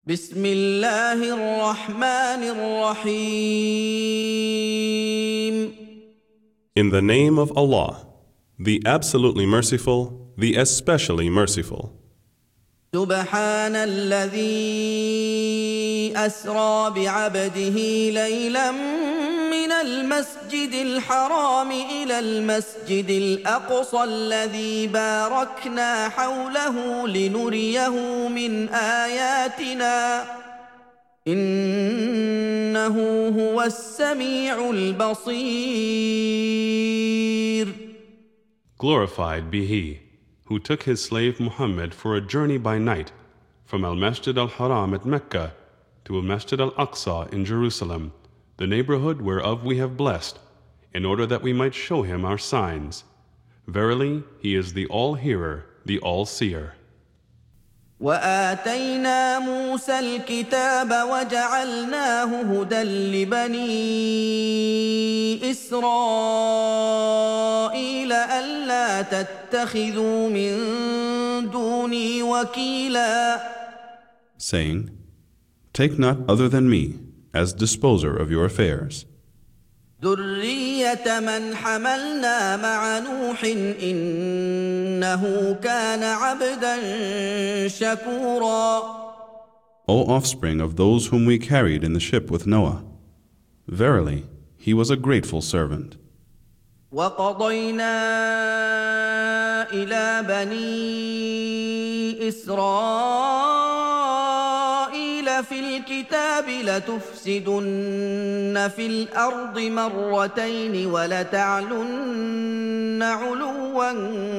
بسم الله الرحمن الرحيم. In the name of Allah, the absolutely merciful, the especially merciful. سبحان الذي أسرى بعبده ليلا من المسجد الحرام إلى المسجد الأقصى الذي باركنا حوله لنريه من آياتنا إنه هو السميع البصير. Glorified be He who took his slave Muhammad for a journey by night from Al-Masjid al-Haram at Mecca to Al-Masjid al-Aqsa in Jerusalem, the neighborhood whereof we have blessed, in order that we might show him our signs. Verily, he is the all-hearer, the all-seer. وآتينا موسى الكتاب وجعلناه هدى لبني إسرائيل ألا تتخذوا من دوني وكيلا. Saying, Take not other than me as disposer of your affairs. ذرية من حملنا مع نوح إنه كان عبدا شكورا. O offspring of those whom we carried in the ship with Noah, verily, he was a grateful servant. وقضينا إلى بني إسرائيل في الكتاب لتفسدن في الأرض مرتين ولتعلن علوا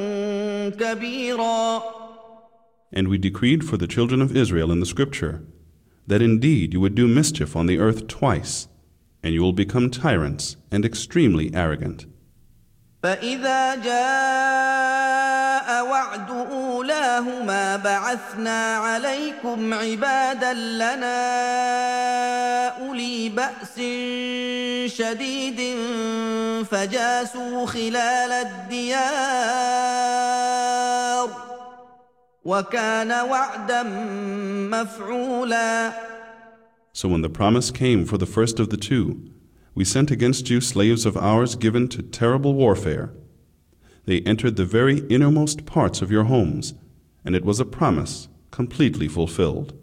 كبيرا. And we decreed for the children of Israel in the scripture that indeed you would do mischief on the earth twice, and you will become tyrants and extremely arrogant. فإذا جاء وعد أولاهما بعثنا عليكم عبادا لنا أولي بأس شديد فجاسوا خلال الديار وكان وعدا مفعولا. So when the promise came for the first of the two, we sent against you slaves of ours given to terrible warfare. They entered the very innermost parts of your homes, and it was a promise completely fulfilled.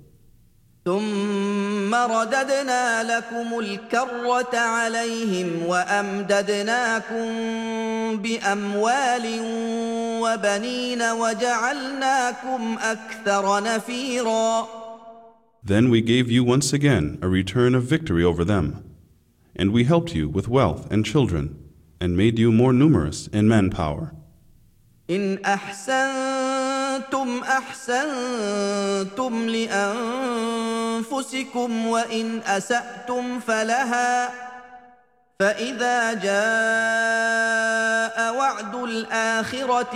ثم رددنا لكم الكرة عليهم وأمددناكم بأموال وبنين وجعلناكم أكثر نفيرا. Then we gave you once again a return of victory over them, and we helped you with wealth and children, and made you more numerous in manpower. إن أحسنتم أحسنتم لأنفسكم وإن أسأتم فلها فإذا جاء وعد الآخرة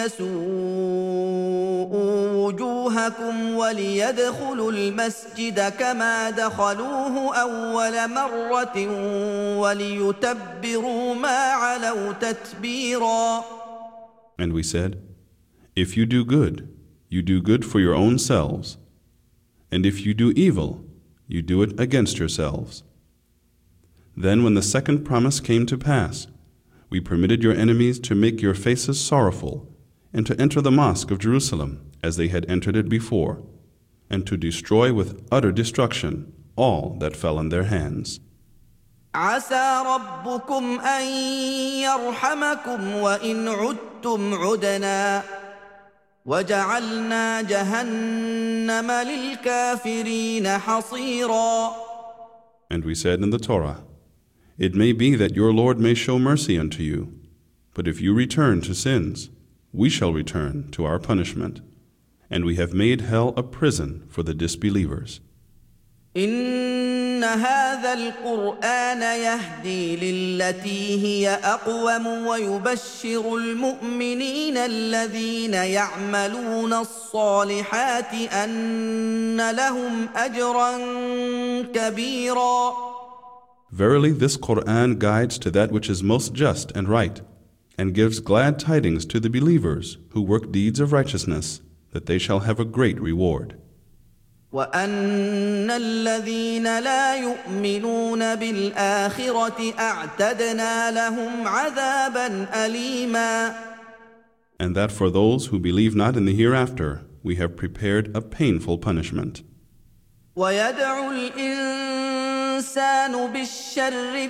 ليسوءوا وجوهكم وليدخلوا المسجد كما دخلوه أول مرة وليتبروا ما علوا تتبيرا. And we said, If you do good, you do good for your own selves. And if you do evil, you do it against yourselves. Then when the second promise came to pass, we permitted your enemies to make your faces sorrowful, and to enter the mosque of Jerusalem as they had entered it before, and to destroy with utter destruction all that fell in their hands. عسى ربكم أن يرحمكم وإن عدتم عدنا وجعلنا جهنم للكافرين حصيرا. And we said in the Torah, It may be that your Lord may show mercy unto you, but if you return to sins, we shall return to our punishment, and we have made hell a prison for the disbelievers. إن هذا القرآن يهدي للتي هي أقوم ويبشر المؤمنين الذين يعملون الصالحات أن لهم أجرا كبيرا. Verily this Qur'an guides to that which is most just and right, and gives glad tidings to the believers who work deeds of righteousness, that they shall have a great reward. وأن الذين لا يؤمنون بالآخرة أعتدنا لهم عذابا أليما. And that for those who believe not in the hereafter, we have prepared a painful punishment. ويدعو الإنسان بالشر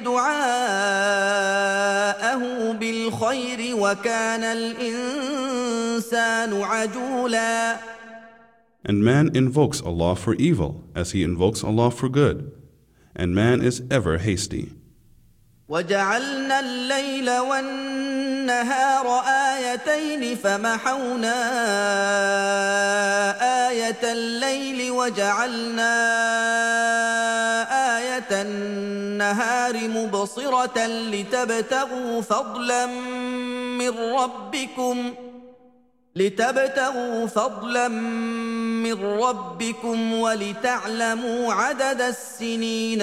دعاءه بالخير وكان الإنسان عجولا. And man invokes Allah for evil as he invokes Allah for good, and man is ever hasty. وجعلنا الليل والنهار آيتين فمحونا آية الليل وجعلنا آية النهار مبصرة لتبتغوا فضلا من ربكم ولتعلموا عدد السنين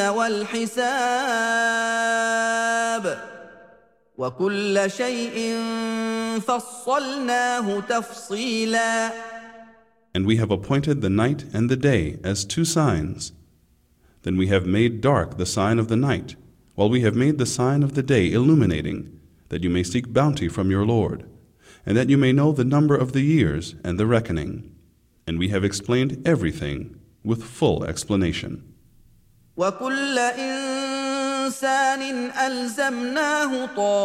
والحساب وكل شيء فصلناه تفصيلا. And we have appointed the night and the day as two signs. Then we have made dark the sign of the night, while we have made the sign of the day illuminating, that you may seek bounty from your Lord, and that you may know the number of the years and the reckoning. And we have explained everything with full explanation. وَكُلَّ إِنسَانٍ أَلْزَمْنَاهُ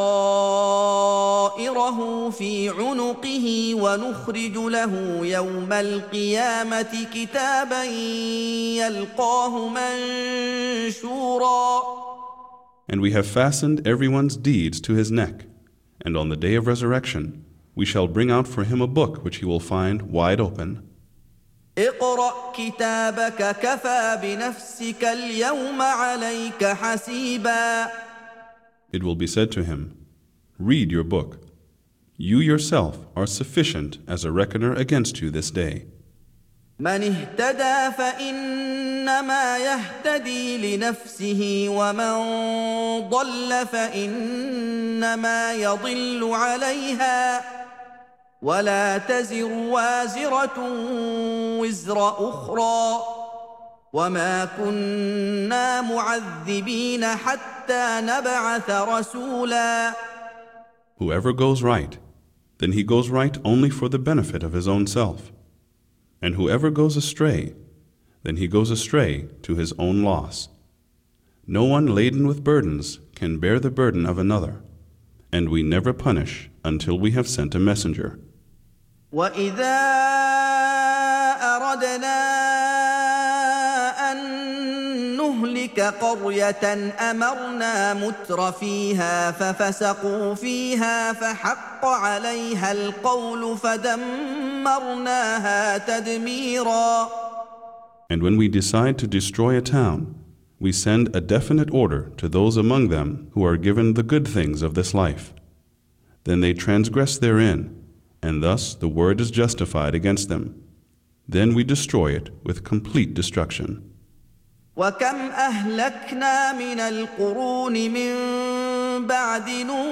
طَائِرَهُ فِي عُنُقِهِ وَنُخْرِجُ لَهُ يَوْمَ الْقِيَامَةِ كِتَابًا يَلْقَاهُ مَنشُورًا. And we have fastened everyone's deeds to his neck, and on the day of resurrection we shall bring out for him a book which he will find wide open. اقرأ كتابك كفى بنفسك اليوم عليك حسيبا. It will be said to him, read your book. You yourself are sufficient as a reckoner against you this day. من اهتدى فإنما يهتدي لنفسه ومن ضل فإنما يضل عليها ولا تزر وازرة وزر أخرى وما كنا معذبين حتى نبعث رسولا. Whoever goes right, then he goes right only for the benefit of his own self. And whoever goes astray, then he goes astray to his own loss. No one laden with burdens can bear the burden of another, and we never punish until we have sent a messenger. وَإِذَا أَرَدْنَا أَن نُّهْلِكَ قَرْيَةً أَمَرْنَا مُتْرَ فِيهَا فَفَسَقُوا فِيهَا فَحَقَّ عَلَيْهَا الْقَوْلُ فَدَمَّرْنَاهَا تَدْمِيرًا. And when we decide to destroy a town, we send a definite order to those among them who are given the good things of this life. Then they transgress therein, and thus the word is justified against them. Then we destroy it with complete destruction. وَكَمْ أَهْلَكْنَا مِنَ الْقُرُونِ مِنْ بَعْدِ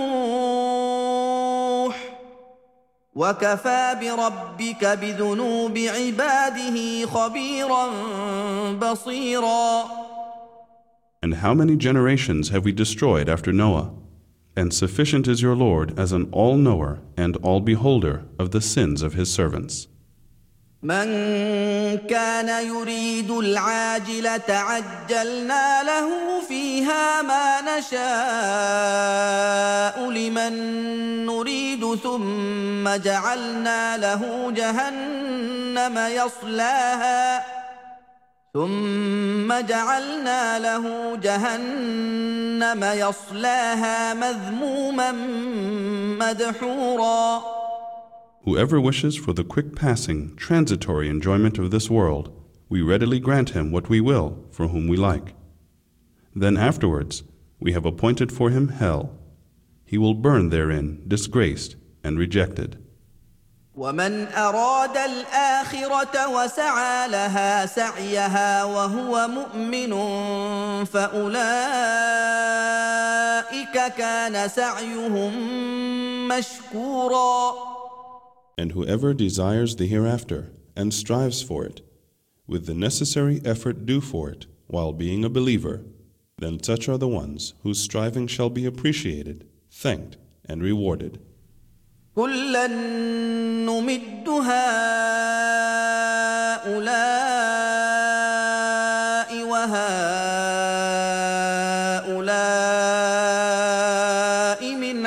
نُوحٍ وَكَفَى بِرَبِّكَ بِذُنُوبِ عِبَادِهِ خَبِيرًا بَصِيرًا. And how many generations have we destroyed after Noah? And sufficient is your Lord as an all-knower and all-beholder of the sins of his servants. من كان يريد العاجلة عجلنا له فيها ما نشاء لمن نريد ثم جعلنا له جهنم يصلاها مذموما مدحورا. Whoever wishes for the quick passing, transitory enjoyment of this world, we readily grant him what we will for whom we like. Then afterwards, we have appointed for him hell. He will burn therein, disgraced and rejected. وَمَنْ أَرَادَ الْآخِرَةَ وَسَعَى لَهَا سَعْيَهَا وَهُوَ مُؤْمِنٌ فَأُولَئِكَ كَانَ سَعْيُهُمْ مَشْكُورًا. And whoever desires the hereafter and strives for it, with the necessary effort due for it while being a believer, then such are the ones whose striving shall be appreciated, thanked, and rewarded. كلا نمد هؤلاء وهؤلاء من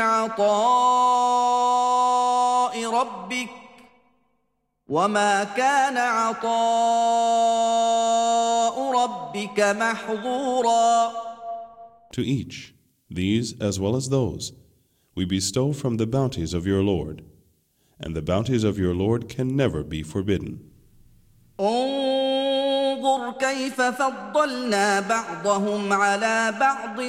عطاء ربك وما كان عطاء ربك محظورا. To each, these as well as those, we bestow from the bounties of your Lord, and the bounties of your Lord can never be forbidden. انظر كيف فضلنا بعضهم على بعض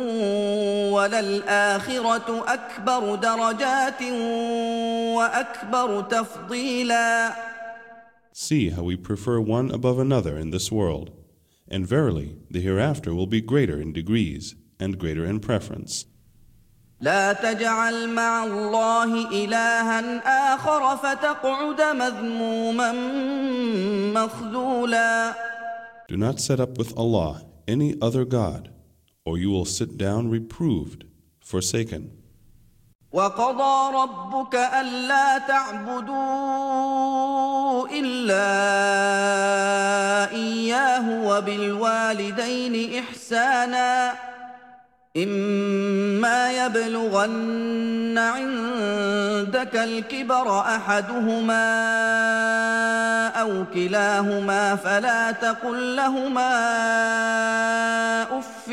وللآخرة أكبر درجات وأكبر تفضيلا. See how we prefer one above another in this world, and verily the hereafter will be greater in degrees and greater in preference. لا تجعل مع الله إلها آخر فتقعد مذموما مخذولا. Do not set up with Allah any other God, or you will sit down reproved, forsaken. وقضى ربك ألا تعبدوا إلا إياه وبالوالدين إحسانا إما يبلغن عندك الكبر أحدهما أو كلاهما فلا تقل لهما أف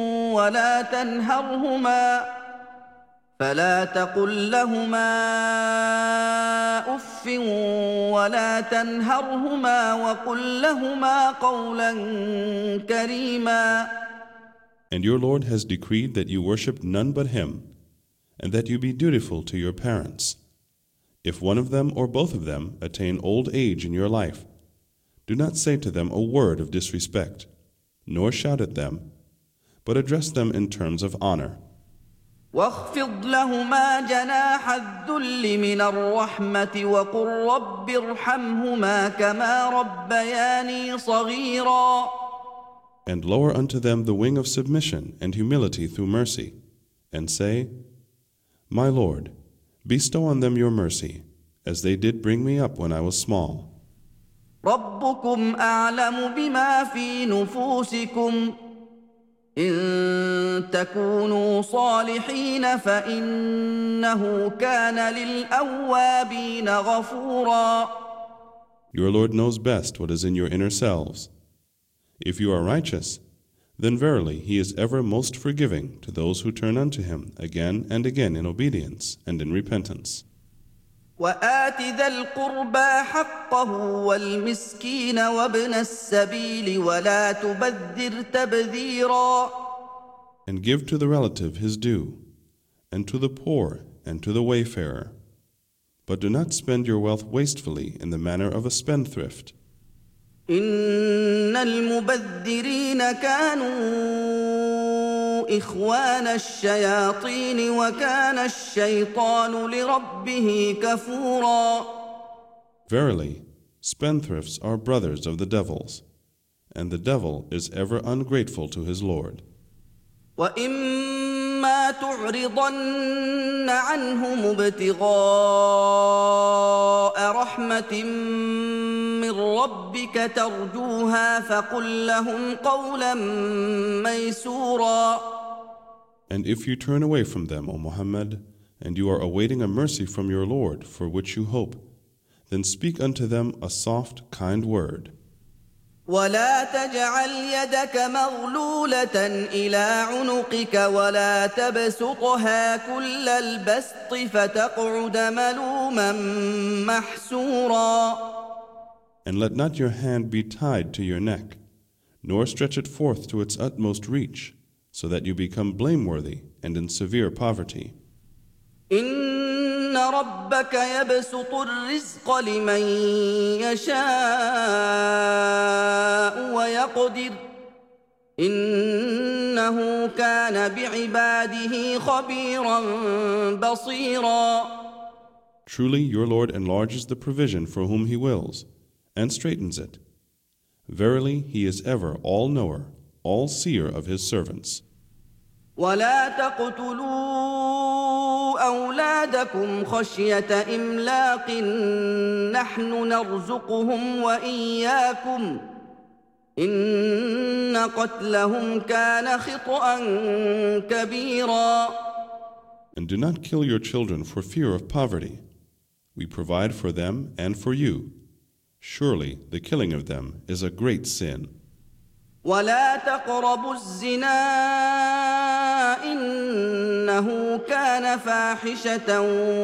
ولا تنهرهما وقل لهما قولا كريما. And your Lord has decreed that you worship none but Him, and that you be dutiful to your parents. If one of them or both of them attain old age in your life, do not say to them a word of disrespect, nor shout at them, but address them in terms of honor. واخفض لهما جناح الذل من الرحمة وقل رب ارحمهما كما ربياني صغيرا. And lower unto them the wing of submission and humility through mercy, and say, My Lord, bestow on them your mercy, as they did bring me up when I was small. ربكم أعلم بما في نفوسكم إن تكونوا صالحين فإنه كان للأوابين غفورا. Your Lord knows best what is in your inner selves. If you are righteous, then verily He is ever most forgiving to those who turn unto Him again and again in obedience and in repentance. وآت ذا القربى حقه والمسكين وابن السبيل ولا تبذر تبذيرا. And give to the relative his due, and to the poor and to the wayfarer. But do not spend your wealth wastefully in the manner of a spendthrift. إن المبذرين كانوا إخوان الشياطين وكان الشيطان لربه كفورا. Verily, spendthrifts are brothers of the devils, and the devil is ever ungrateful to his Lord. وإما تعرضن عنهم ابتغاء رحمة من ربك ترجوها فقل لهم قولا ميسورا. And if you turn away from them, O Muhammad, and you are awaiting a mercy from your Lord for which you hope, then speak unto them a soft, kind word. ولا تجعل يدك مغلولة إلى عنقك ولا تبسطها كل البسط فتقعد ملوما محسورا. And let not your hand be tied to your neck, nor stretch it forth to its utmost reach, so that you become blameworthy and in severe poverty. إن ربك يبسط الرزق لمن يشاء ويقدر إنه كان بعباده خبيرا بصيرا. Truly your Lord enlarges the provision for whom He wills, and straightens it. Verily, He is ever all-knower, all-seer of His servants. ولا تقتلوا أولادكم خشية إملاق نحن نرزقهم وإياكم إن قتلهم كان خطأ كبيرا. And do not kill your children for fear of poverty. We provide for them and for you. Surely the killing of them is a great sin. ولا تقربوا الزنا إنه كان فاحشة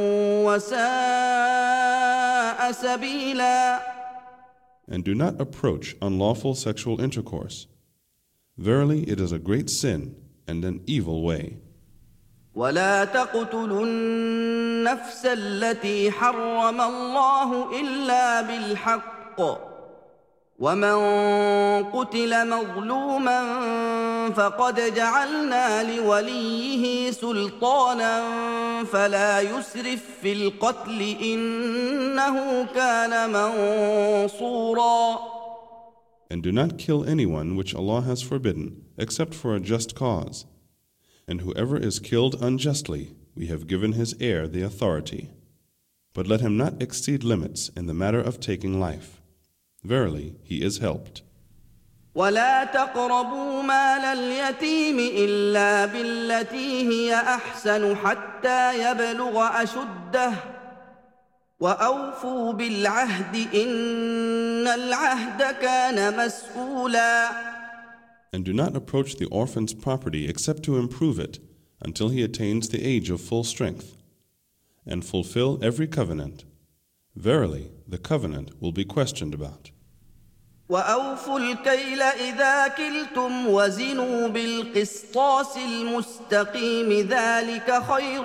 وساء سبيلا. And do not approach unlawful sexual intercourse. Verily it is a great sin and an evil way. ولا تقتلوا النفس التي حرم الله إلا بالحق ومن قتل مظلوما فقد جعلنا لوليه سلطانا فلا يسرف في القتل إنه كان منصورا. And do not kill anyone which Allah has forbidden, except for a just cause. And whoever is killed unjustly, we have given his heir the authority. But let him not exceed limits in the matter of taking life. Verily, he is helped. ولا تقربوا مال اليتيم إلا بالتي هي أحسن حتى يبلغ أشده وأوفوا بالعهد إن العهد كان مسؤولا. And do not approach the orphan's property except to improve it until he attains the age of full strength. And fulfill every covenant. Verily, the covenant will be questioned about. وأوفوا الكيل إذا كلتم وزنوا بالقسطاس المستقيم ذلك خير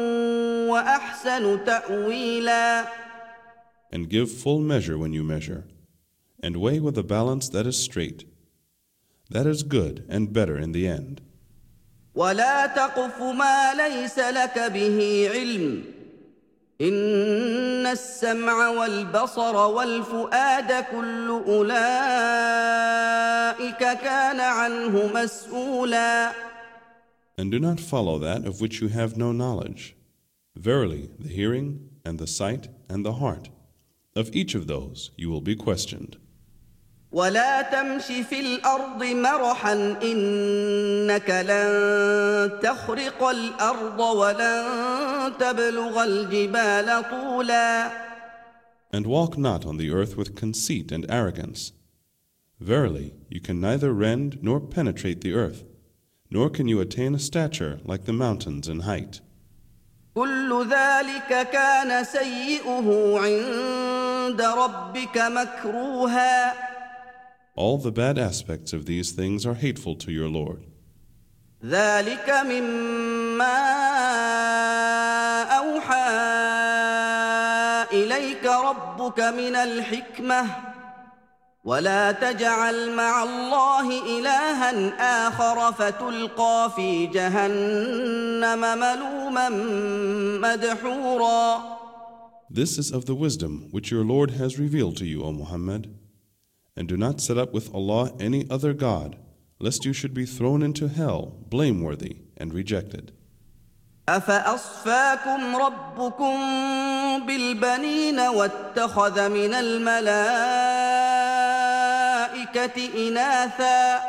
وأحسن تأويلا. And give full measure when you measure, and weigh with a balance that is straight. That is good and better in the end. ولا تقف ما ليس لك به علم إن السمع والبصر والفؤاد كل أولئك كان عنه مسؤولا. And do not follow that of which you have no knowledge. Verily, the hearing and the sight and the heart, of each of those you will be questioned. ولا تمش في الأرض مرحا إنك لن تخرق الأرض ولن تبلغ الجبال طولا. And walk not on the earth with conceit and arrogance. Verily, you can neither rend nor penetrate the earth, nor can you attain a stature like the mountains in height. كل ذلك كان سيئه عند ربك مكروها. All the bad aspects of these things are hateful to your Lord. ذلك مما أوحى إليك ربك من الحكمة ولا تجعل مع الله إلها آخر فتلقى في جهنم ملوما مدحورا. This is of the wisdom which your Lord has revealed to you, O Muhammad. And do not set up with Allah any other God, lest you should be thrown into hell, blameworthy and rejected. أفأصفاكم ربكم بالبنين واتخذ من الملائكة إناثا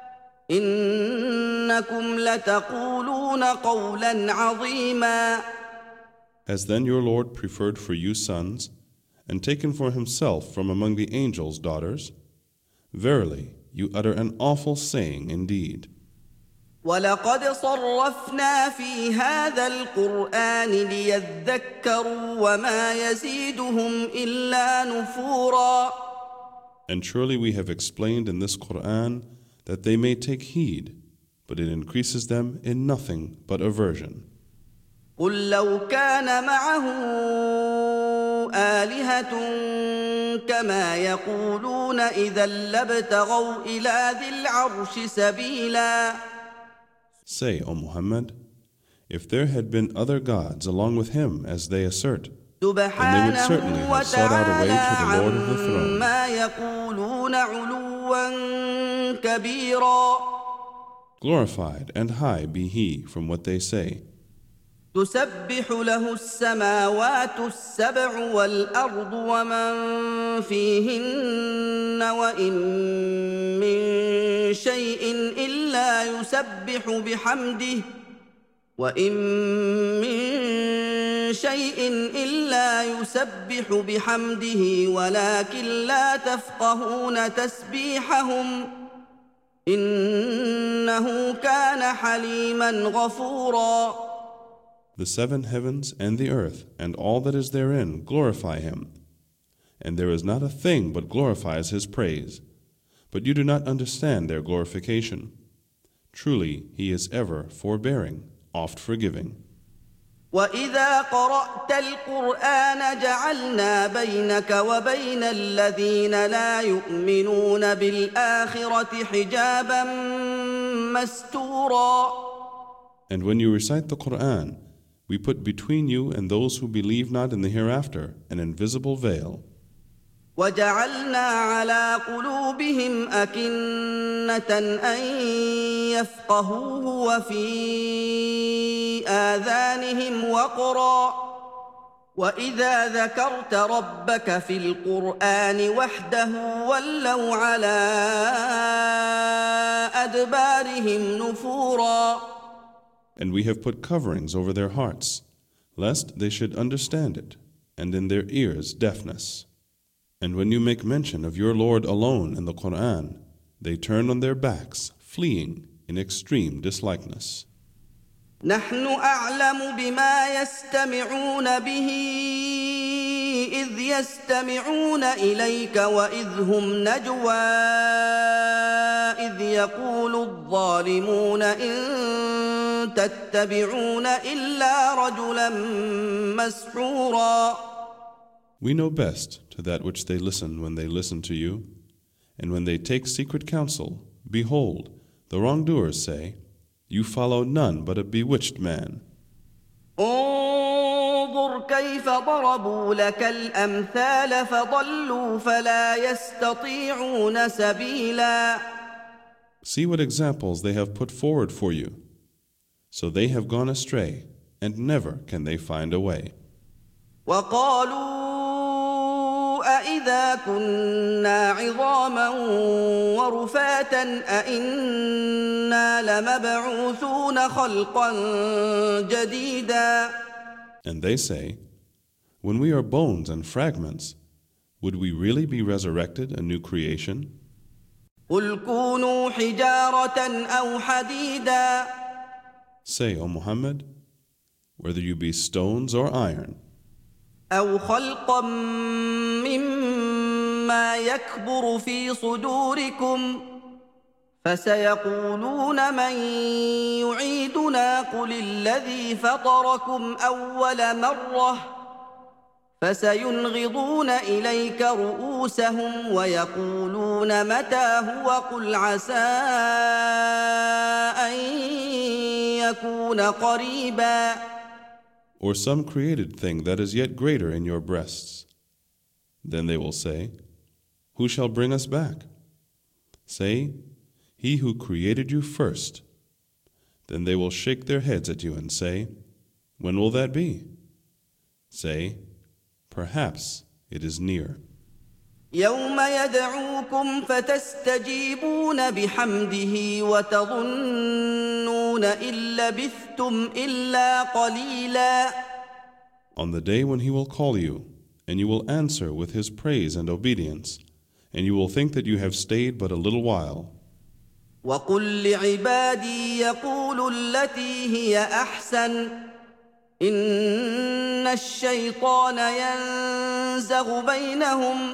إنكم لتقولون قولا عظيما. Has then your Lord preferred for you sons, and taken for himself from among the angels daughters? Verily, you utter an awful saying indeed. وَلَقَدْ صَرَّفْنَا فِي هَذَا الْقُرْآنِ لِيَذَّكَّرُوا وَمَا يَزِيدُهُمْ إِلَّا نُفُورًا. And surely we have explained in this Qur'an that they may take heed, but it increases them in nothing but aversion. قُلْ لَوْ كَانَ مَعَهُ آلِهَةٌ كَمَا يَقُولُونَ إِذًا لَابْتَغَوْا إِلَى ذِي الْعَرْشِ سَبِيلًا. Say, O Muhammad, if there had been other gods along with him as they assert, سبحانه certainly have sought out a way وتعالى to the Lord of the throne. عما يقولون علوا كبيرا. Glorified and high be He from what they say. تسبح له السماوات السبع والأرض ومن فيهن وإن من شيء إلا يسبح بحمده ولكن لا تفقهون تسبيحهم إنه كان حليما غفورا. The seven heavens and the earth and all that is therein glorify Him, and there is not a thing but glorifies His praise, but you do not understand their glorification. Truly, He is ever forbearing, oft forgiving. وَإِذَا قَرَأْتَ الْقُرْآنَ جَعَلْنَا بَيْنَكَ وَبَيْنَ الَّذِينَ لَا يُؤْمِنُونَ بِالْآخِرَةِ حِجَابًا مَسْتُورًا. And when you recite the Quran, we put between you and those who believe not in the hereafter an invisible veil. وَجَعَلْنَا عَلَى قُلُوبِهِمْ أَكِنَّةً أَن يَفْقَهُوهُ وَفِي آذَانِهِمْ وَقْرًا وَإِذَا ذَكَرْتَ رَبَّكَ فِي الْقُرْآنِ وَحْدَهُ وَلَّوْا عَلَى أَدْبَارِهِمْ نُفُورًا. And we have put coverings over their hearts, lest they should understand it, and in their ears deafness. And when you make mention of your Lord alone in the Quran, they turn on their backs, fleeing in extreme dislikeness. نحن أعلم بما يستمعون به إذ يستمعون إليك وإذ هم نجوى إذ يقول الظالمون إن تتبعون إلا رجلا مسحورا. We know best to that which they listen when they listen to you, and when they take secret counsel, behold, the wrongdoers say, you follow none but a bewitched man. انظر كيف ضربوا لك الأمثال فضلوا فلا يستطيعون سبيلا. See what examples they have put forward for you. So they have gone astray, and never can they find a way. وقالوا أإذا كنا عظاما ورفاتا أإنا لمبعوثون خلقا جديدا. And they say, when we are bones and fragments, would we really be resurrected a new creation? قل كونوا حجارة أو حديدا. Say, O Muhammad, whether you be stones or iron, أو خلقا مما يكبر في صدوركم فسيقولون من يعيدنا قل الذي فطركم أول مرة فسينغضون إليك رؤوسهم ويقولون متى هو قل عسى أن يكون قريبا. or some created thing that is yet greater in your breasts. Then they will say, who shall bring us back? Say, He who created you first. Then they will shake their heads at you and say, when will that be? Say, perhaps it is near. يوم يدعوكم فتستجيبون بحمده وتظنون إن لبثتم إلا قليلا. On the day when He will call you, and you will answer with His praise and obedience, and you will think that you have stayed but a little while. وقل لعبادي يقولوا التي هي أحسن إن الشيطان ينزغ بينهم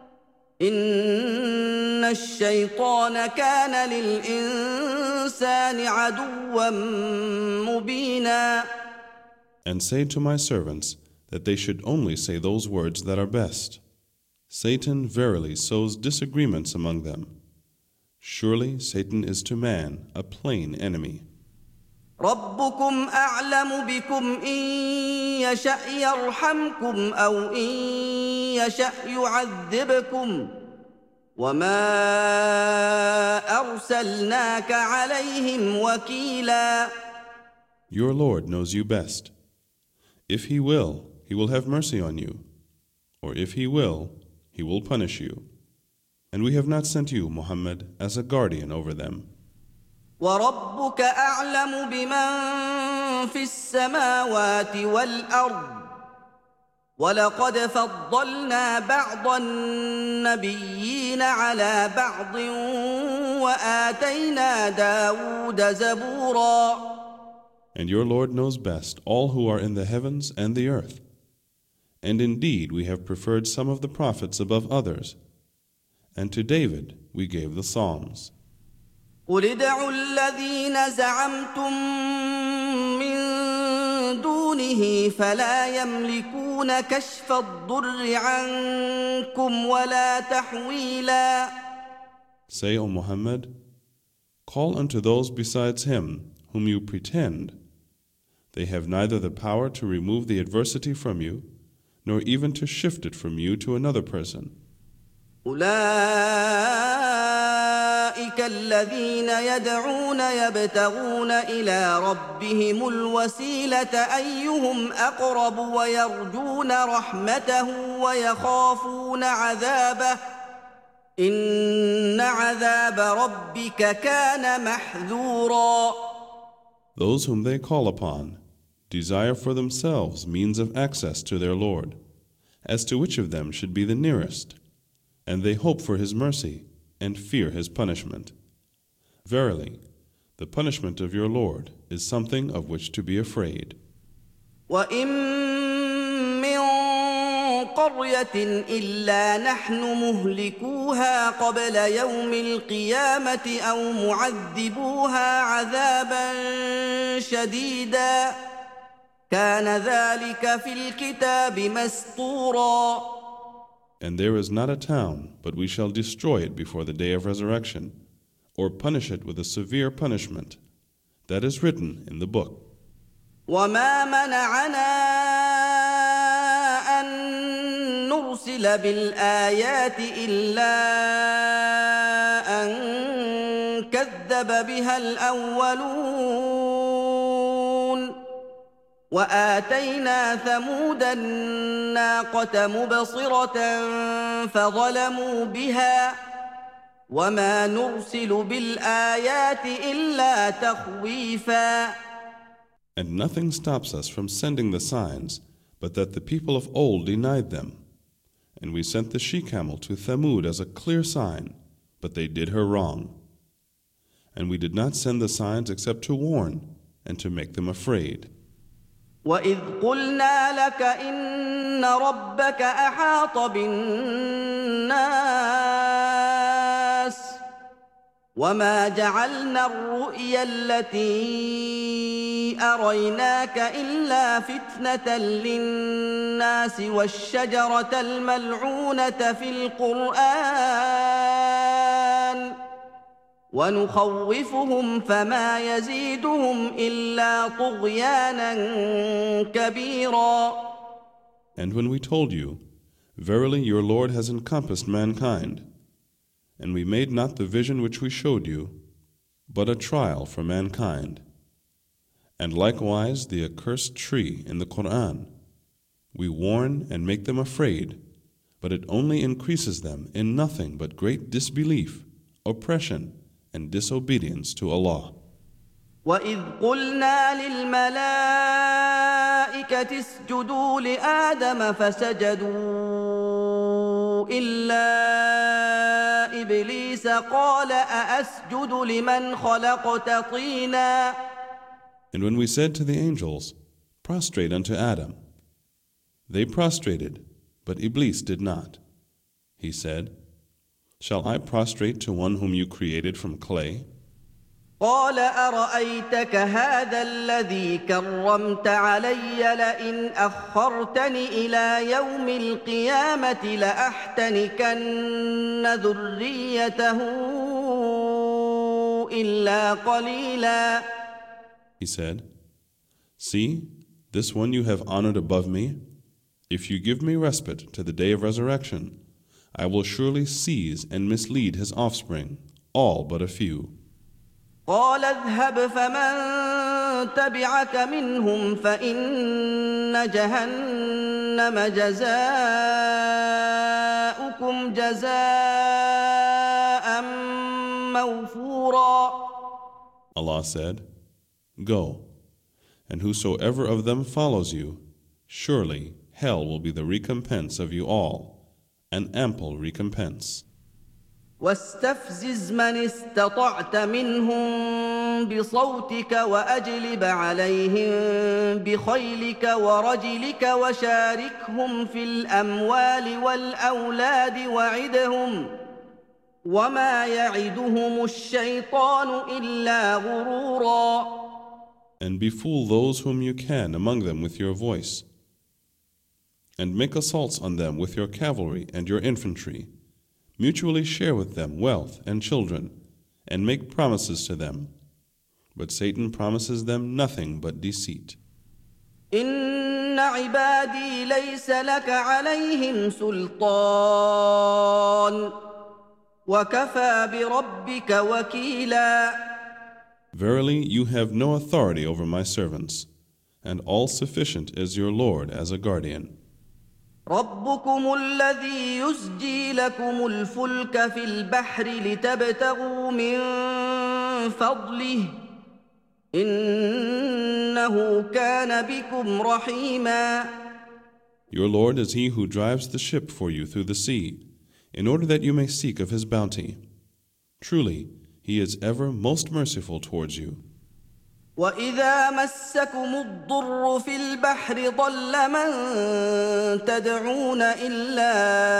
إن الشيطان كان للإنسان عدوا مبينا. And say to my servants that they should only say those words that are best. Satan verily sows disagreements among them. Surely Satan is to man a plain enemy. ربكم أعلم بكم إن يشأ يرحمكم أو إن يشأ يعذبكم وما أرسلناك عليهم وكيلا. Your Lord knows you best. If He will have mercy on you. Or if He will punish you. And we have not sent you, Muhammad, as a guardian over them. وربك أعلم بمن في السماوات والأرض ولقد فضلنا بعض النبيين على بعض وآتينا داود زبورا. And your Lord knows best all who are in the heavens and the earth. And indeed we have preferred some of the prophets above others. And to David we gave the Psalms. قل ادعوا الذين زعمتم من دونه فلا يملكون كشف الضر عنكم ولا تحويلا. Say, O Muhammad, call unto those besides Him whom you pretend. They have neither the power to remove the adversity from you, nor even to shift it from you to another person. أولئك الذين يدعون يبتغون إلى ربهم الوسيلة أيهم أقرب ويرجون رحمته ويخافون عذابه إن عذاب ربك كان محذورا. Those whom they call upon desire for themselves means of access to their Lord, as to which of them should be the nearest, and they hope for His mercy and fear His punishment. Verily, the punishment of your Lord is something of which to be afraid. وَإِن مِّن قَرْيَةٍ إِلَّا نَحْنُ مُهْلِكُوهَا قَبْلَ يَوْمِ الْقِيَامَةِ أَوْ مُعَذِّبُوهَا عَذَابًا شَدِيدًا كَانَ ذَلِكَ فِي الْكِتَابِ مَسْطُورًا. And there is not a town, but we shall destroy it before the day of resurrection, or punish it with a severe punishment. That is written in the book. وَمَا مَنَعَنَا أَن نُّرْسِلَ بِالْآيَاتِ إِلَّا أَن كَذَّبَ بِهَا الْأَوَّلُونَ وَآتَيْنَا ثَمُودَ النَّاقَةَ مُبْصِرَةً فَظَلَمُوا بِهَا وَمَا نُرْسِلُ بِالْآيَاتِ إِلَّا تَخْوِيفًا. And nothing stops us from sending the signs, but that the people of old denied them. And we sent the she-camel to Thamud as a clear sign, but they did her wrong. And we did not send the signs except to warn and to make them afraid. وَإِذْ قُلْنَا لَكَ إِنَّ رَبَّكَ أَحَاطَ بِالنَّاسِ وَمَا جَعَلْنَا الرُّؤْيَا الَّتِي أَرَيْنَاكَ إِلَّا فِتْنَةً لِلنَّاسِ وَالشَّجَرَةَ الْمَلْعُونَةَ فِي الْقُرْآنِ وَنُخَوِّفُهُمْ فَمَا يَزِيدُهُمْ إِلَّا طُغْيَانًا كَبِيرًا. And when we told you, verily your Lord has encompassed mankind, and we made not the vision which we showed you, but a trial for mankind. And likewise the accursed tree in the Qur'an, we warn and make them afraid, but it only increases them in nothing but great disbelief, oppression, and disobedience to Allah. وَإِذْ قُلْنَا لِلْمَلَائِكَةِ اسْجُدُوا لِآدَمَ فَسَجَدُوا إِلَّا إِبْلِيسَ قَالَ أَأَسْجُدُ لِمَنْ خَلَقْتَ طِينًا. And when we said to the angels, prostrate unto Adam, they prostrated, but Iblis did not. He said, shall I prostrate to one whom you created from clay? قال أرأيتك هذا الذي كرمت علي لئن أخرتني إلى يوم القيامة لأحتنكن ذريته إلا قليلا. He said, "See, this one you have honored above me. If you give me respite to the day of resurrection, I will surely seize and mislead his offspring, all but a few." قال اذهب فمن تبعك منهم فإن جهنم جزاؤكم جزاء موفورا. Allah said, "Go, and whosoever of them follows you, surely hell will be the recompense of you all, an ample recompense. واستفزز من استطعت منهم بصوتك وأجلب عليهم بخيلك ورجلك وشاركهم في الأموال والأولاد وعدهم وما يعدهم الشيطان إلا غرورا. And befool those whom you can among them with your voice, and make assaults on them with your cavalry and your infantry. Mutually share with them wealth and children, and make promises to them. But Satan promises them nothing but deceit. إن عبادي ليس لك عليهم سلطان وكفى بربك وكيلا. Verily, you have no authority over my servants, and all sufficient is your Lord as a guardian. ربكم الذي يزجي لكم الفلك في البحر لتبتغوا من فضله إنه كان بكم رحيما. Your Lord is he who drives the ship for you through the sea, in order that you may seek of his bounty. Truly, he is ever most merciful towards you. وإذا مسكم الضر في البحر ضل من تدعون إلا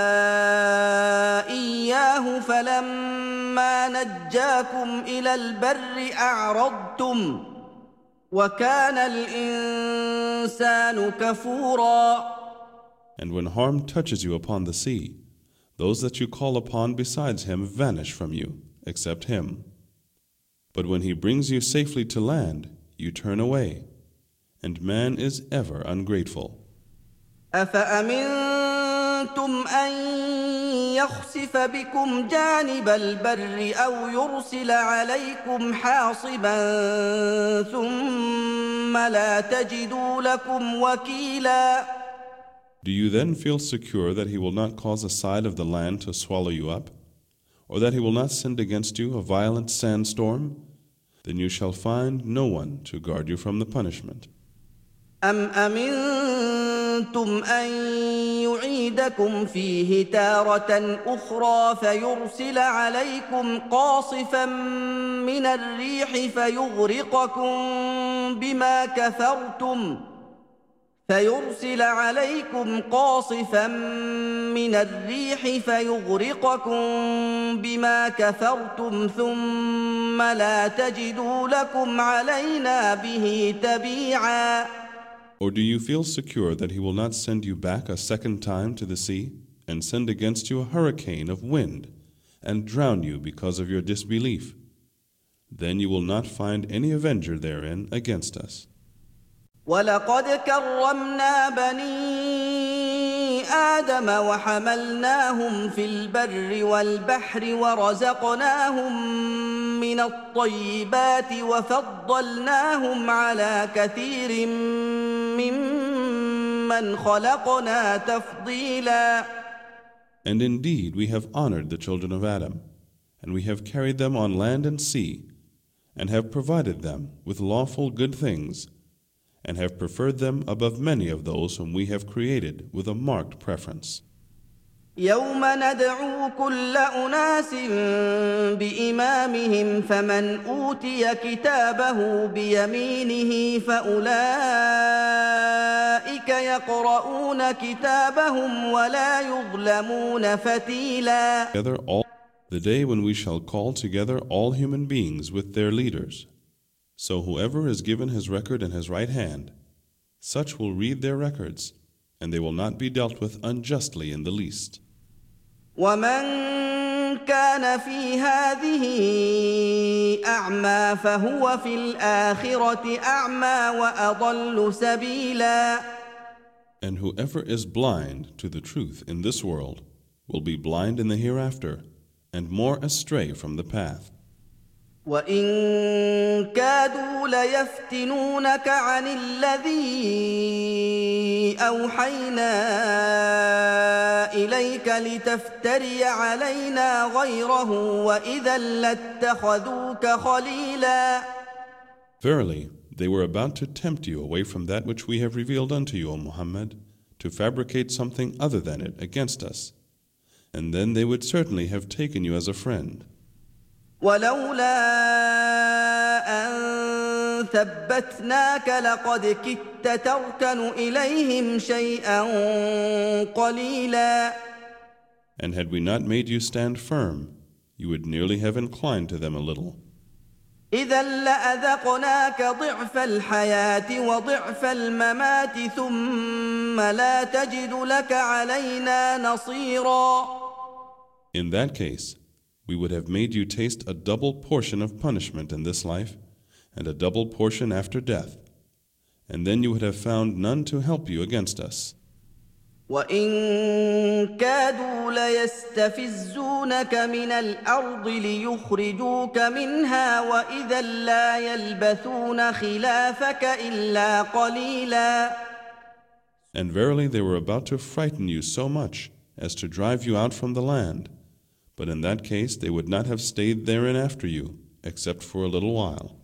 إياه فلما نجاكم إلى البر أعرضتم وكان الإنسان كفورا. And when harm touches you upon the sea, those that you call upon besides him vanish from you, except him. But when he brings you safely to land, you turn away, and man is ever ungrateful. أفأمنتم أن يخسف بكم جانب البر أو يرسل عليكم حاصبا ثم لا تجدوا لكم وكيلا. Do you then feel secure that he will not cause a side of the land to swallow you up, or that he will not send against you a violent sandstorm? Then you shall find no one to guard you from the punishment. أم أمنتم أن يعيدكم فيه تارة أخرى فيرسل عليكم قاصفا من الريح فيغرقكم بما كفرتم ثم لا تجدوا لكم علينا به تبيعا. Or do you feel secure that he will not send you back a second time to the sea, and send against you a hurricane of wind, and drown you because of your disbelief? Then you will not find any avenger therein against us. ولقد كرمنا بني آدم وحملناهم في البر والبحر ورزقناهم من الطيبات وفضلناهم على كثير ممن خلقنا تفضيلا. And indeed we have honored the children of Adam, and we have carried them on land and sea, and have provided them with lawful good things, and have preferred them above many of those whom we have created with a marked preference. يوم ندعو كل أناس بإمامهم فمن أوتي كتابه بيمينه فأولئك يقرؤون كتابهم ولا يظلمون فتيلا. The day when we shall call together all human beings with their leaders. So whoever is given his record in his right hand, such will read their records, and they will not be dealt with unjustly in the least. ومن كان في هذه أعمى فهو في الآخرة أعمى وأضل سبيلا. And whoever is blind to the truth in this world will be blind in the hereafter and more astray from the path. وَإِن كَادُوا لَيَفْتِنُونَكَ عَنِ الَّذِي أَوْحَيْنَا إِلَيْكَ لِتَفْتَرِيَ عَلَيْنَا غَيْرَهُ وَإِذًا لَّاتَّخَذُوكَ خَلِيلًا. Verily, they were about to tempt you away from that which we have revealed unto you, O Muhammad, to fabricate something other than it against us, and then they would certainly have taken you as a friend. ولولا أن ثبتناك لقد كدت تركن إليهم شيئا قليلا. And had we not made you stand firm, you would nearly have inclined to them a little. إذا لأذقناك ضعف الحياة وضعف الممات ثم لا تجد لك علينا نصيرا. In that case, we would have made you taste a double portion of punishment in this life and a double portion after death, and then you would have found none to help you against us. وَإِن كَادُوا لَيَسْتَفِزُّونَكَ مِنَ الْأَرْضِ لِيُخْرِجُوكَ مِنْهَا وَإِذًا لَّا يَلْبَثُونَ خِلَافَكَ إِلَّا قَلِيلًا. And verily they were about to frighten you so much as to drive you out from the land, but in that case they would not have stayed therein after you, except for a little while.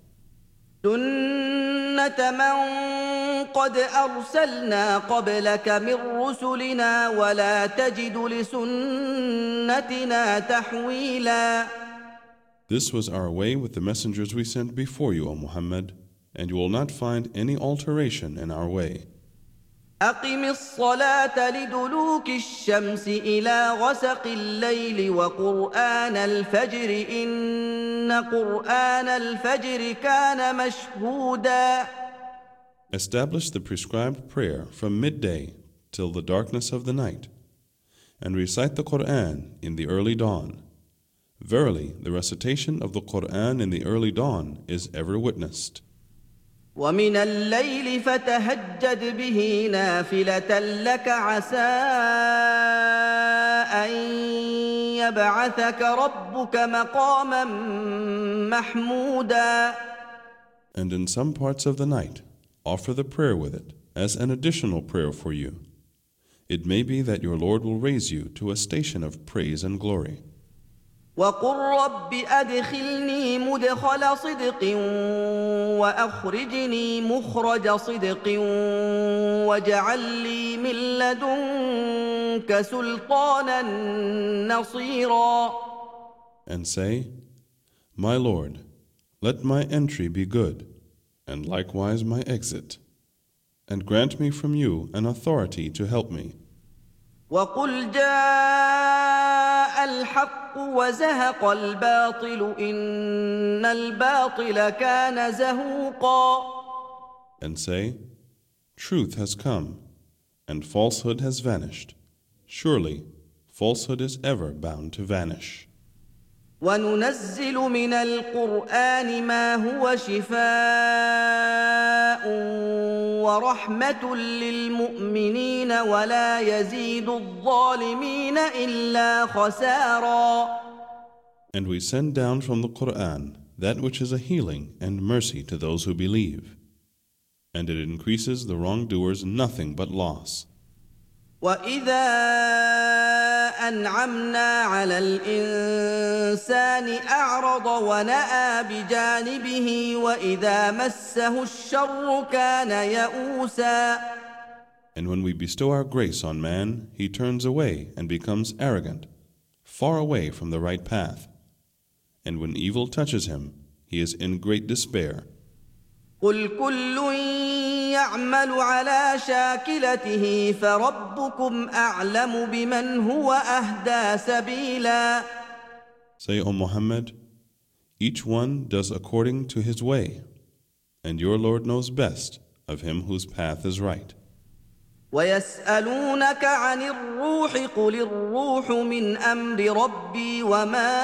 سُنَّةَ مَن قَدْ أَرْسَلْنَا قَبْلَكَ مِن رُّسُلِنَا وَلَا تَجِدُ لِسُنَّتِنَا تَحْوِيلًا. This was our way with the messengers we sent before you, O Muhammad, and you will not find any alteration in our way. أقم الصلاة لدلوك الشمس إلى غسق الليل وقرآن الفجر إن قرآن الفجر كان مشهودا. Establish the prescribed prayer from midday till the darkness of the night, and recite the Qur'an in the early dawn. Verily, the recitation of the Qur'an in the early dawn is ever witnessed. ومن الليل فتهجد به نافلة لك عسى أن يبعثك ربك مقاما محمودا. And in some parts of the night, offer the prayer with it as an additional prayer for you. It may be that your Lord will raise you to a station of praise and glory. وقل رب أدخلني مدخل صدق وأخرجني مخرج صدق واجعل لي من لدنك سلطانا نصيرا. And say, My Lord, let my entry be good, and likewise my exit, and grant me from you an authority to help me. وقل جاء الحق وزهق الباطل إن الباطل كان زهوقا. And say, Truth has come, and falsehood has vanished. Surely, falsehood is ever bound to vanish. وننزل من القرآن ما هو شفاء ورحمة للمؤمنين ولا يزيد الظالمين إلا خسارا. And we send down from the Qur'an that which is a healing and mercy to those who believe, and it increases the wrongdoers nothing but loss. وَإِذَا أَنْعَمْنَا عَلَى الْإِنسَانِ أَعْرَضَ وَنَأَىٰ بِجَانِبِهِ وَإِذَا مَسَّهُ الشَّرُّ كَانَ يَئُوسًا. And when we bestow our grace on man, he turns away and becomes arrogant, far away from the right path. And when evil touches him, he is in great despair. قُلْ كُلٌّ يَعْمَلُ عَلَى شَاكِلَتِهِ فَرَبُّكُمْ أَعْلَمُ بِمَنْ هُوَ أَهْدَىٰ سَبِيلًا. Say, O Muhammad, each one does according to his way, and your Lord knows best of him whose path is right. ويسألونك عن الروح قل الروح من أمر ربي وما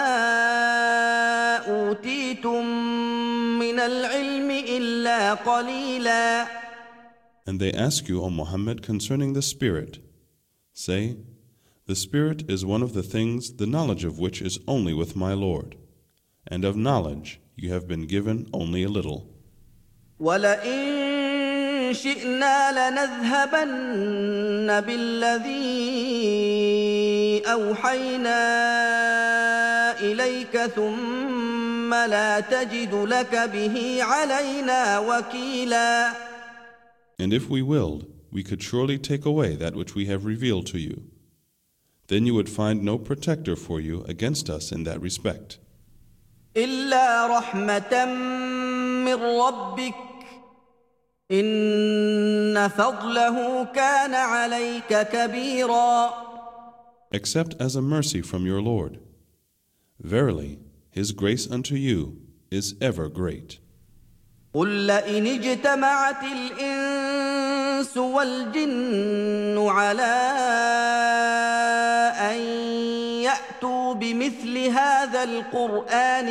أوتيتم من العلم إلا قليلا. And they ask you, O Muhammad, concerning the Spirit. Say, the Spirit is one of the things, the knowledge of which is only with my Lord, and of knowledge you have been given only a little. وَلَئِن شِئْنَا لَنَذْهَبَنَّ بِالَّذِي أَوْحَيْنَا إِلَيْكَ ثُمَّ لَا تَجِدُ لَكَ بِهِ عَلَيْنَا وَكِيلًا. And if we willed, we could surely take away that which we have revealed to you. Then you would find no protector for you against us in that respect. إِلَّا رَحْمَةً مِّن رَّبِّكَ إِنَّ فَضْلَهُ كَانَ عَلَيْكَ كَبِيرًا. Except as a mercy from your Lord. Verily, His grace unto you is ever great. قُل لَّئِنِ اجْتَمَعَتِ الْإِنسُ وَالْجِنُّ عَلَىٰ أَن يَأْتُوا بِمِثْلِ هَٰذَا الْقُرْآنِ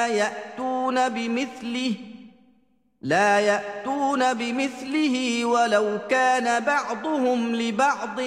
لا يأتون بمثله ولو كان بعضهم لبعض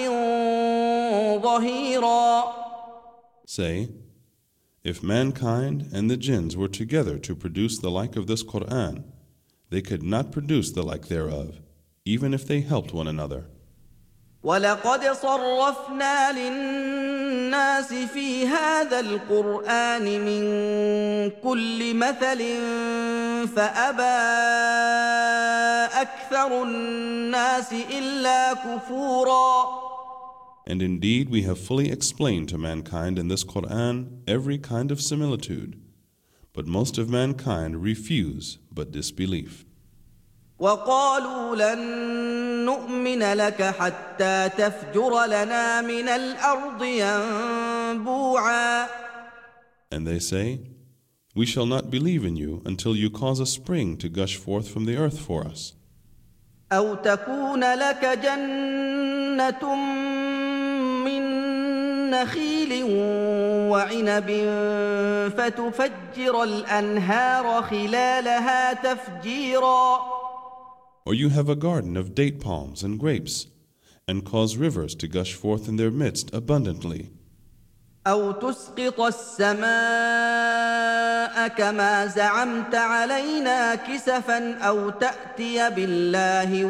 ظهيرا. Say, if mankind and the jinns were together to produce the like of this Qur'an, they could not produce the like thereof, even if they helped one another. وَلَقَدْ صَرَّفْنَا لِلنَّاسِ فِي هَذَا الْقُرْآنِ مِنْ كُلِّ مَثَلٍ فَأَبَى أَكْثَرُ النَّاسِ إِلَّا كُفُورًا. And indeed we have fully explained to mankind in this Qur'an every kind of similitude, but most of mankind refuse but disbelief. وَقَالُوا لَن نُّؤْمِنَ لَكَ حَتَّى تَفْجُرَ لَنَا مِنَ الْأَرْضِ يَنبُوعًا. And they say, we shall not believe in you until you cause a spring to gush forth from the earth for us. أَوْ تَكُونَ لَكَ جَنَّةٌ مِّن نَّخِيلٍ وَعِنَبٍ فَتُفَجِّرَ الْأَنْهَارَ خِلَالَهَا تَفْجِيرًا. Or you have a garden of date palms and grapes, and cause rivers to gush forth in their midst abundantly. أَوْ تُسْقِطَ السَّمَاءَ كَمَا زَعَمْتَ عَلَيْنَا كِسَفًا أَوْ تَأْتِيَ بِاللَّهِ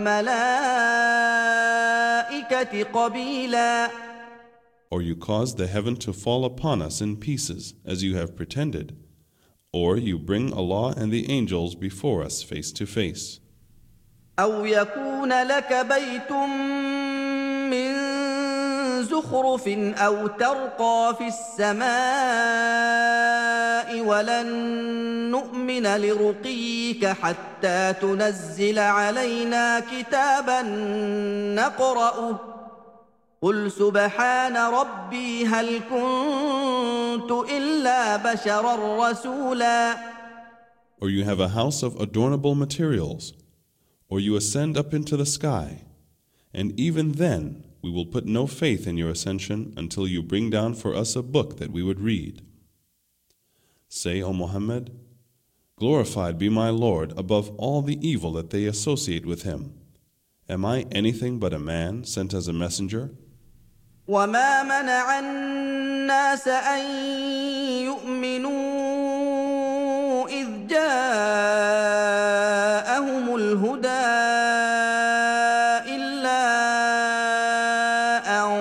وَالْمَلَائِكَةِ قَبِيلًا. Or you cause the heaven to fall upon us in pieces, as you have pretended, or you bring Allah and the angels before us face to face. أَوْ يَكُونَ لَكَ بَيْتٌ مِّن زُخْرُفٍ أَوْ تَرْقَىٰ فِي السَّمَاءِ وَلَن نُّؤْمِنَ لِرُقِيِّكَ حَتَّىٰ تُنَزِّلَ عَلَيْنَا كِتَابًا نَّقْرَؤُهُ قُلْ سُبْحَانَ رَبِّي هَلْ كُنتُ إِلَّا بَشَرًا رَّسُولًا. Or you have a house of adornable materials, or you ascend up into the sky, and even then we will put no faith in your ascension until you bring down for us a book that we would read. Say, O Muhammad, glorified be my Lord above all the evil that they associate with him. Am I anything but a man sent as a messenger? وَمَا مَنَعَ النَّاسَ أَن يُؤْمِنُوا إِذْ جَاءَهُمُ الْهُدَىٰ إِلَّا أَن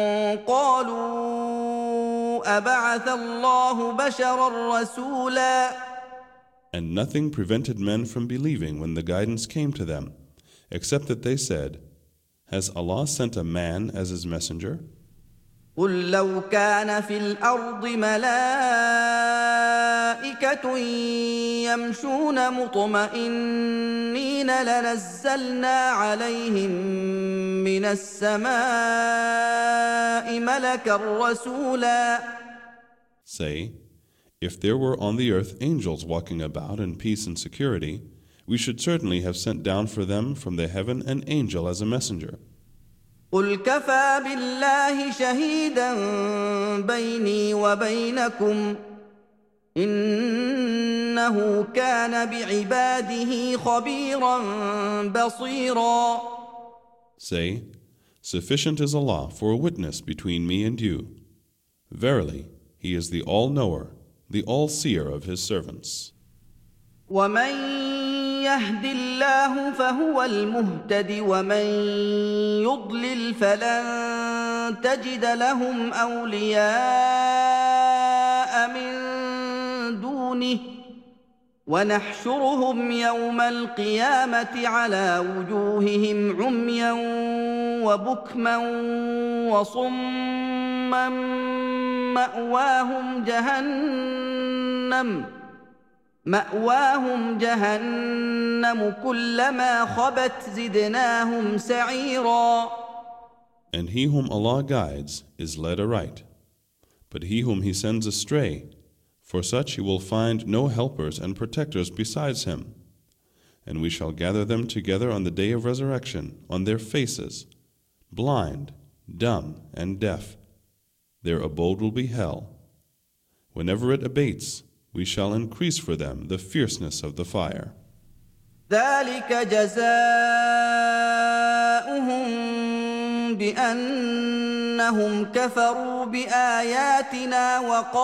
قَالُوا أَبَعَثَ اللَّهُ بَشَرًا رَّسُولًا. And nothing prevented men from believing when the guidance came to them, except that they said, has Allah sent a man as his messenger? قُل لَّوْ كَانَ فِي الْأَرْضِ مَلَائِكَةٌ يَمْشُونَ مُطْمَئِنِّينَ لَنَزَّلْنَا عَلَيْهِم مِّنَ السَّمَاءِ مَلَكًا رَّسُولًا. Say, if there were on the earth angels walking about in peace and security, we should certainly have sent down for them from the heaven an angel as a messenger. قل كفى بالله شهيدا بيني وبينكم إنه كان بعباده خبيرا بصيرا. Say, sufficient is Allah for a witness between me and you. Verily, He is the All-Knower, the All-Seer of His servants. ومن يهد الله فهو المهتد ومن يضلل فلن تجد لهم أولياء من دونه ونحشرهم يوم القيامة على وجوههم عميا وبكما وصما مأواهم جهنم كلما خبت زدناهم سعيرا. And he whom Allah guides is led aright, but he whom He sends astray, for such He will find no helpers and protectors besides Him. And we shall gather them together on the day of resurrection, on their faces, blind, dumb, and deaf. Their abode will be hell. Whenever it abates, we shall increase for them the fierceness of the fire. ذلك جزاؤهم بأنهم كفروا بآياتنا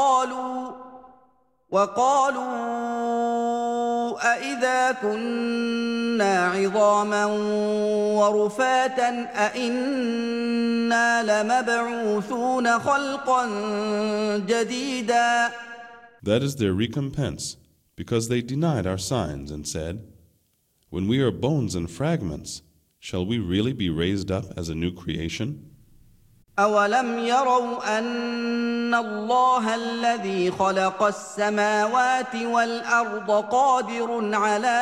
وقالوا أإذا كنا عظاما ورفاتا أإنا لمبعوثون خلقا جديدا. That is their recompense, because they denied our signs and said, when we are bones and fragments, shall we really be raised up as a new creation? أولم يروا أن الله الذي خلق السماوات والأرض قادر على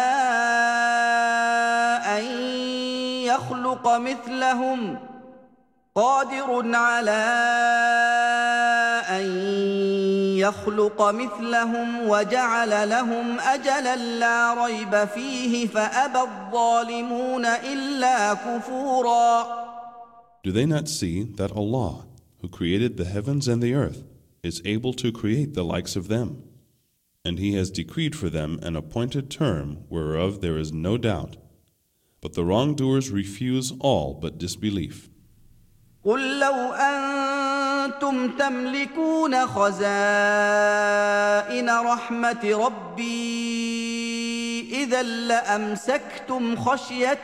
أن يخلق مثلهم وجعل لهم أجلا لا ريب فيه فأبى الظالمون إلا كفورا. Do they not see that Allah, who created the heavens and the earth, is able to create the likes of them? And He has decreed for them an appointed term whereof there is no doubt. But the wrongdoers refuse all but disbelief. قل لو أنتم تملكون خزائن رحمة ربي إذا لأمسكتم خشية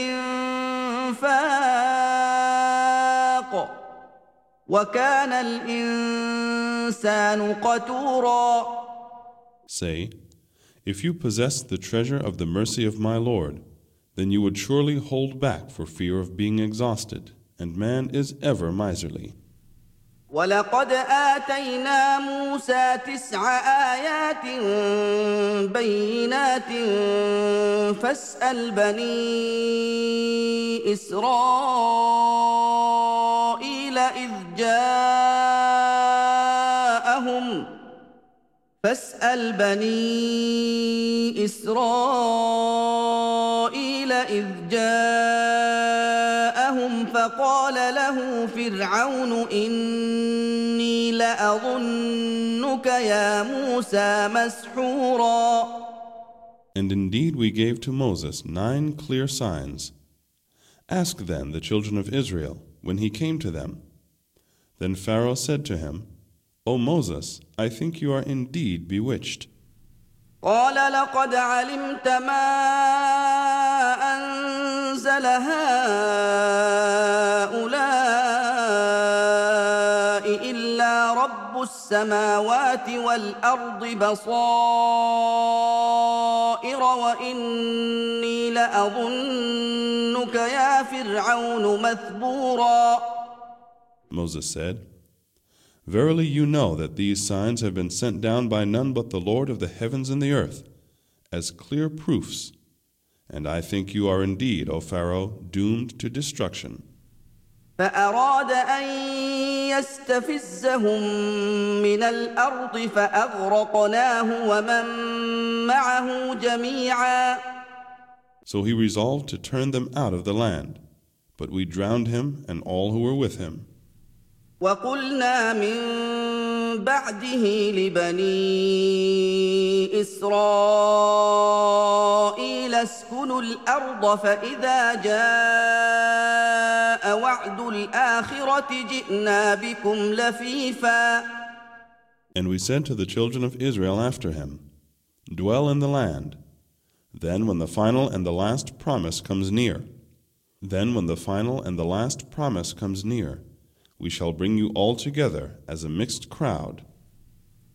الإنفاق وكان الإنسان قتورا. Say, if you possessed the treasure of the mercy of my Lord, then you would surely hold back for fear of being exhausted, and man is ever miserly. ولقد آتينا موسى 9 آيات بينات فاسأل بني إسرائيل إذ جاءهم فقال له فرعون إني لأظنك يا موسى مسحورا. And indeed we gave to Moses 9 clear signs. Ask then the children of Israel when he came to them. Then Pharaoh said to him, O Moses, I think you are indeed bewitched. قال لقد علمت ما أنزل هؤلاء إلا رب السماوات والأرض بصائر وإني لأظنك يا فرعون مثبورا. Moses said, Verily you know that these signs have been sent down by none but the Lord of the heavens and the earth, as clear proofs, and I think you are indeed, O Pharaoh, doomed to destruction. فأراد أن يستفزهم من الأرض فأغرقناه ومن معه جميعا. So he resolved to turn them out of the land, But we drowned him and all who were with him. وقلنا من بعده لبني إسرائيل اسكنوا الأرض فإذا جاء وعد الآخرة جئنا بكم لفيفا. And we said to the children of Israel after him, Dwell in the land. Then when the final and the last promise comes near, we shall bring you all together as a mixed crowd.